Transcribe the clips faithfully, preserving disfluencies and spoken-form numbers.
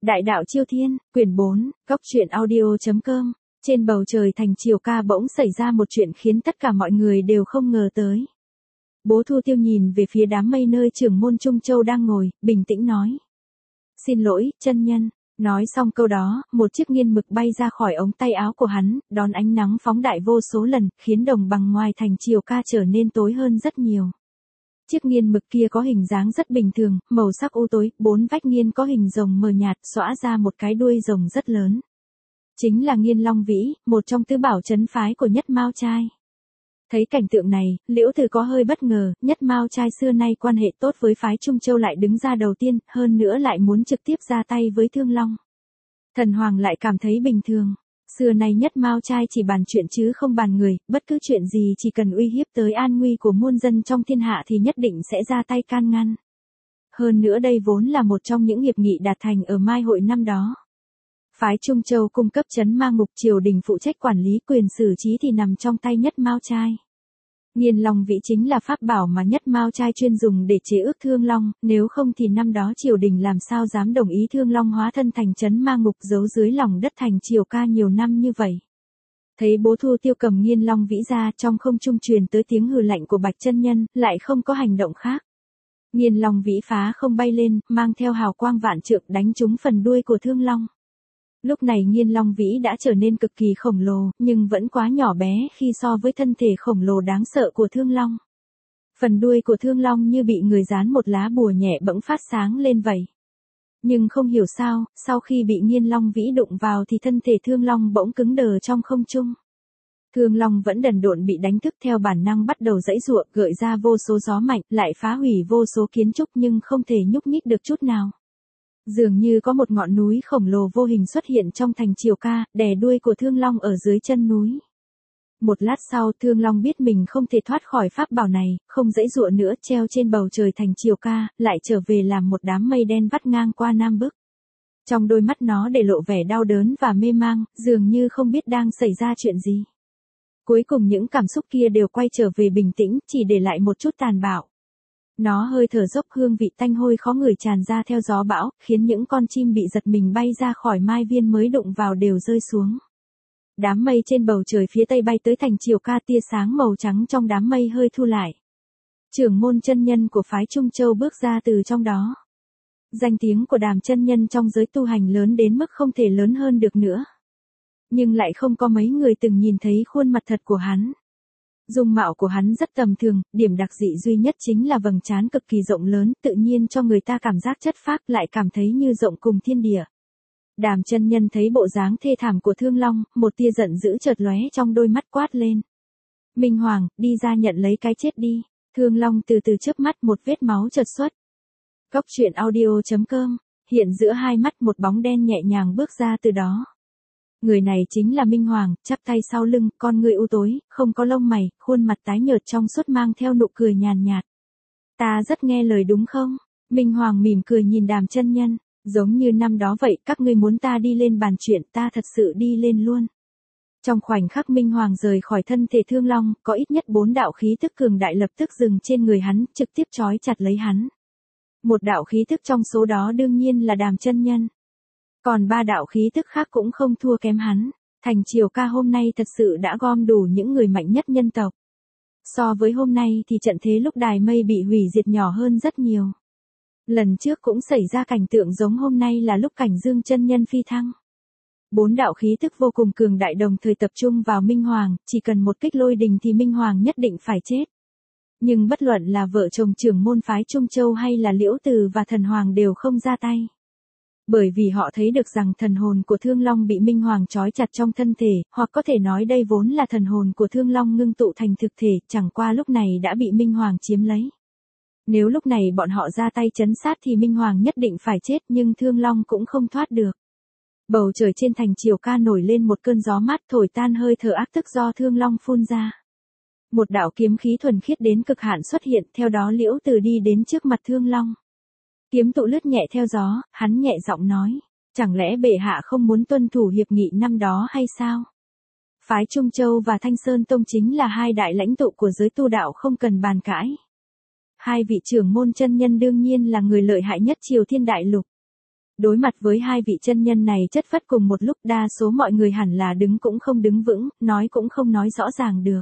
Đại đạo Chiêu Thiên, quyển bốn, góc truyện audio chấm com. Trên bầu trời thành Triều Ca bỗng xảy ra một chuyện khiến tất cả mọi người đều không ngờ tới. Bố Thu Tiêu nhìn về phía đám mây nơi trưởng môn Trung Châu đang ngồi, bình tĩnh nói. Xin lỗi, chân nhân. Nói xong câu đó, một chiếc nghiên mực bay ra khỏi ống tay áo của hắn, đón ánh nắng phóng đại vô số lần, khiến đồng bằng ngoài thành Triều Ca trở nên tối hơn rất nhiều. Chiếc nghiên mực kia có hình dáng rất bình thường, màu sắc u tối, bốn vách nghiên có hình rồng mờ nhạt, xõa ra một cái đuôi rồng rất lớn. Chính là nghiên Long Vĩ, một trong tứ bảo trấn phái của Nhất Mao Trai. Thấy cảnh tượng này, Liễu Từ có hơi bất ngờ, Nhất Mao Trai xưa nay quan hệ tốt với phái Trung Châu lại đứng ra đầu tiên, hơn nữa lại muốn trực tiếp ra tay với Thương Long. Thần Hoàng lại cảm thấy bình thường. Xưa nay Nhất Mao Trai chỉ bàn chuyện chứ không bàn người, bất cứ chuyện gì chỉ cần uy hiếp tới an nguy của muôn dân trong thiên hạ thì nhất định sẽ ra tay can ngăn. Hơn nữa đây vốn là một trong những hiệp nghị đạt thành ở Mai Hội năm đó. Phái Trung Châu cung cấp trấn ma ngục, triều đình phụ trách quản lý, quyền xử trí thì nằm trong tay Nhất Mao Trai. Nghiên Long Vĩ chính là pháp bảo mà Nhất Mao Trai chuyên dùng để chế ước Thương Long, nếu không thì năm đó triều đình làm sao dám đồng ý Thương Long hóa thân thành trấn ma ngục giấu dưới lòng đất thành Triều Ca nhiều năm như vậy. Thấy bố Thu Tiêu cầm Nghiên Long Vĩ ra, trong không trung truyền tới tiếng hừ lạnh của Bạch chân nhân, lại không có hành động khác. Nghiên Long Vĩ phá không bay lên, mang theo hào quang vạn trượng đánh trúng phần đuôi của Thương Long. Lúc này Nghiên Long Vĩ đã trở nên cực kỳ khổng lồ, nhưng vẫn quá nhỏ bé khi so với thân thể khổng lồ đáng sợ của Thương Long. Phần đuôi của Thương Long như bị người dán một lá bùa nhẹ bỗng phát sáng lên vậy. Nhưng không hiểu sao, sau khi bị Nghiên Long Vĩ đụng vào thì thân thể Thương Long bỗng cứng đờ trong không trung. Thương Long vẫn đần độn bị đánh thức, theo bản năng bắt đầu giãy giụa, gợi ra vô số gió mạnh, lại phá hủy vô số kiến trúc nhưng không thể nhúc nhích được chút nào. Dường như có một ngọn núi khổng lồ vô hình xuất hiện trong thành Triều Ca, đè đuôi của Thương Long ở dưới chân núi. Một lát sau, Thương Long biết mình không thể thoát khỏi pháp bảo này, không giãy giụa nữa, treo trên bầu trời thành Triều Ca, lại trở về làm một đám mây đen vắt ngang qua Nam Bắc. Trong đôi mắt nó để lộ vẻ đau đớn và mê mang, dường như không biết đang xảy ra chuyện gì. Cuối cùng những cảm xúc kia đều quay trở về bình tĩnh, chỉ để lại một chút tàn bạo. Nó hơi thở dốc, hương vị tanh hôi khó ngửi tràn ra theo gió bão, khiến những con chim bị giật mình bay ra khỏi mai viên mới đụng vào đều rơi xuống. Đám mây trên bầu trời phía tây bay tới thành Triều Ca, tia sáng màu trắng trong đám mây hơi thu lại. Trưởng môn chân nhân của phái Trung Châu bước ra từ trong đó. Danh tiếng của Đàm chân nhân trong giới tu hành lớn đến mức không thể lớn hơn được nữa. Nhưng lại không có mấy người từng nhìn thấy khuôn mặt thật của hắn. Dung mạo của hắn rất tầm thường, điểm đặc dị duy nhất chính là vầng trán cực kỳ rộng lớn, tự nhiên cho người ta cảm giác chất phác, lại cảm thấy như rộng cùng thiên địa. Đàm chân nhân thấy bộ dáng thê thảm của Thương Long, một tia giận dữ chợt lóe trong đôi mắt, quát lên. Minh Hoàng, đi ra nhận lấy cái chết đi. Thương Long từ từ chớp mắt, một vết máu chợt xuất. Góc truyện audio chấm com, hiện giữa hai mắt một bóng đen nhẹ nhàng bước ra từ đó. Người này chính là Minh Hoàng, chắp tay sau lưng, con ngươi u tối, không có lông mày, khuôn mặt tái nhợt trong suốt mang theo nụ cười nhàn nhạt. Ta rất nghe lời đúng không? Minh Hoàng mỉm cười nhìn Đàm chân nhân, giống như năm đó vậy, các ngươi muốn ta đi lên bàn chuyện, ta thật sự đi lên luôn. Trong khoảnh khắc Minh Hoàng rời khỏi thân thể Thương Long, có ít nhất bốn đạo khí tức cường đại lập tức dừng trên người hắn, trực tiếp trói chặt lấy hắn. Một đạo khí tức trong số đó đương nhiên là Đàm chân nhân. Còn ba đạo khí tức khác cũng không thua kém hắn. Thành Triều Ca hôm nay thật sự đã gom đủ những người mạnh nhất nhân tộc. So với hôm nay thì trận thế lúc đài mây bị hủy diệt nhỏ hơn rất nhiều. Lần trước cũng xảy ra cảnh tượng giống hôm nay là lúc Cảnh Dương chân nhân phi thăng. Bốn đạo khí tức vô cùng cường đại đồng thời tập trung vào Minh Hoàng, chỉ cần một kích lôi đình thì Minh Hoàng nhất định phải chết. Nhưng bất luận là vợ chồng trưởng môn phái Trung Châu hay là Liễu Từ và Thần Hoàng đều không ra tay. Bởi vì họ thấy được rằng thần hồn của Thương Long bị Minh Hoàng trói chặt trong thân thể, hoặc có thể nói đây vốn là thần hồn của Thương Long ngưng tụ thành thực thể, chẳng qua lúc này đã bị Minh Hoàng chiếm lấy. Nếu lúc này bọn họ ra tay trấn sát thì Minh Hoàng nhất định phải chết, nhưng Thương Long cũng không thoát được. Bầu trời trên thành Triều Ca nổi lên một cơn gió mát thổi tan hơi thở ác tức do Thương Long phun ra. Một đạo kiếm khí thuần khiết đến cực hạn xuất hiện, theo đó Liễu Từ đi đến trước mặt Thương Long. Kiếm tụ lướt nhẹ theo gió, hắn nhẹ giọng nói, chẳng lẽ bệ hạ không muốn tuân thủ hiệp nghị năm đó hay sao? Phái Trung Châu và Thanh Sơn Tông chính là hai đại lãnh tụ của giới tu đạo, không cần bàn cãi. Hai vị trưởng môn chân nhân đương nhiên là người lợi hại nhất Triều Thiên Đại Lục. Đối mặt với hai vị chân nhân này chất phất cùng một lúc, đa số mọi người hẳn là đứng cũng không đứng vững, nói cũng không nói rõ ràng được.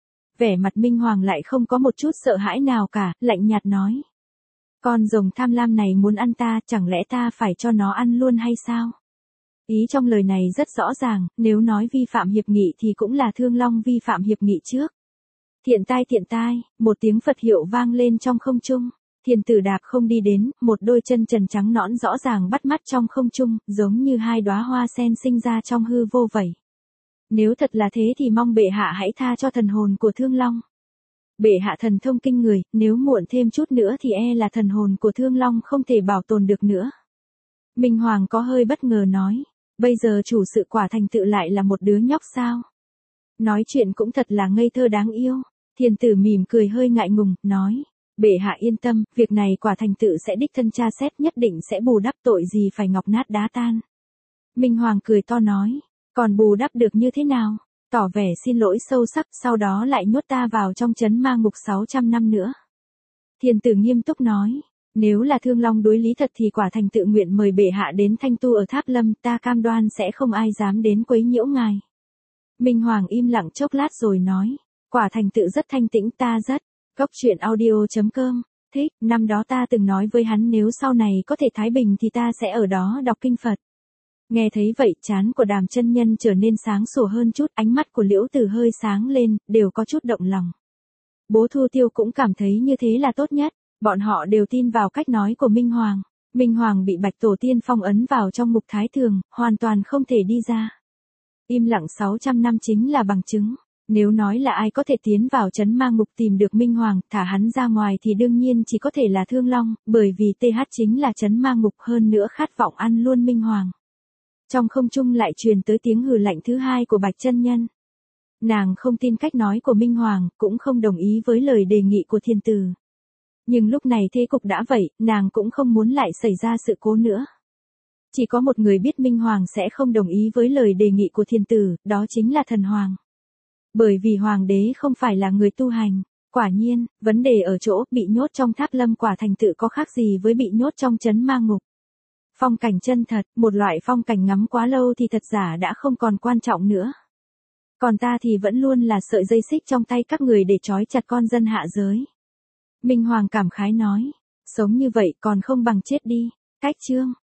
Vẻ mặt Minh Hoàng lại không có một chút sợ hãi nào cả, lạnh nhạt nói. Con rồng tham lam này muốn ăn ta, chẳng lẽ ta phải cho nó ăn luôn hay sao? Ý trong lời này rất rõ ràng, nếu nói vi phạm hiệp nghị thì cũng là Thương Long vi phạm hiệp nghị trước. Thiện tai thiện tai, một tiếng Phật hiệu vang lên trong không trung. Thiên tử đạp không đi đến, một đôi chân trần trắng nõn rõ ràng bắt mắt trong không trung, giống như hai đóa hoa sen sinh ra trong hư vô vậy. Nếu thật là thế thì mong bệ hạ hãy tha cho thần hồn của Thương Long. Bệ hạ thần thông kinh người, nếu muộn thêm chút nữa thì e là thần hồn của Thương Long không thể bảo tồn được nữa. Minh Hoàng có hơi bất ngờ nói, bây giờ chủ sự quả thành tự lại là một đứa nhóc sao? Nói chuyện cũng thật là ngây thơ đáng yêu. Thiên tử mỉm cười hơi ngại ngùng, nói. Bệ hạ yên tâm, việc này quả thành tự sẽ đích thân tra xét, nhất định sẽ bù đắp, tội gì phải ngọc nát đá tan. Minh Hoàng cười to nói, còn bù đắp được như thế nào? Tỏ vẻ xin lỗi sâu sắc, sau đó lại nhốt ta vào trong trấn ma ngục sáu trăm năm nữa. Thiên tử nghiêm túc nói, nếu là Thương Long đối lý thật thì quả thành tự nguyện mời bệ hạ đến thanh tu ở Tháp Lâm, ta cam đoan sẽ không ai dám đến quấy nhiễu ngài. Minh Hoàng im lặng chốc lát rồi nói, quả thành tự rất thanh tĩnh, ta rất. Cốc truyện audio chấm com, thích, năm đó ta từng nói với hắn nếu sau này có thể thái bình thì ta sẽ ở đó đọc kinh Phật. Nghe thấy vậy, trán của Đàm chân nhân trở nên sáng sủa hơn chút, ánh mắt của Liễu Tử hơi sáng lên, đều có chút động lòng. Bố Thu Tiêu cũng cảm thấy như thế là tốt nhất, bọn họ đều tin vào cách nói của Minh Hoàng. Minh Hoàng bị Bạch Tổ Tiên phong ấn vào trong ngục thái thường, hoàn toàn không thể đi ra. Im lặng sáu trăm năm chính là bằng chứng. Nếu nói là ai có thể tiến vào trấn ma ngục tìm được Minh Hoàng, thả hắn ra ngoài thì đương nhiên chỉ có thể là Thương Long, bởi vì tê hát chính là trấn ma ngục, hơn nữa khát vọng ăn luôn Minh Hoàng. Trong không trung lại truyền tới tiếng hừ lạnh thứ hai của Bạch chân nhân. Nàng không tin cách nói của Minh Hoàng, cũng không đồng ý với lời đề nghị của thiên tử. Nhưng lúc này thế cục đã vậy, nàng cũng không muốn lại xảy ra sự cố nữa. Chỉ có một người biết Minh Hoàng sẽ không đồng ý với lời đề nghị của thiên tử, đó chính là Thần Hoàng. Bởi vì Hoàng đế không phải là người tu hành. Quả nhiên, vấn đề ở chỗ, bị nhốt trong Tháp Lâm quả thành tự có khác gì với bị nhốt trong trấn ma ngục. Phong cảnh chân thật, một loại phong cảnh ngắm quá lâu thì thật giả đã không còn quan trọng nữa. Còn ta thì vẫn luôn là sợi dây xích trong tay các người để trói chặt con dân hạ giới. Minh Hoàng cảm khái nói, sống như vậy còn không bằng chết đi. Cách chương.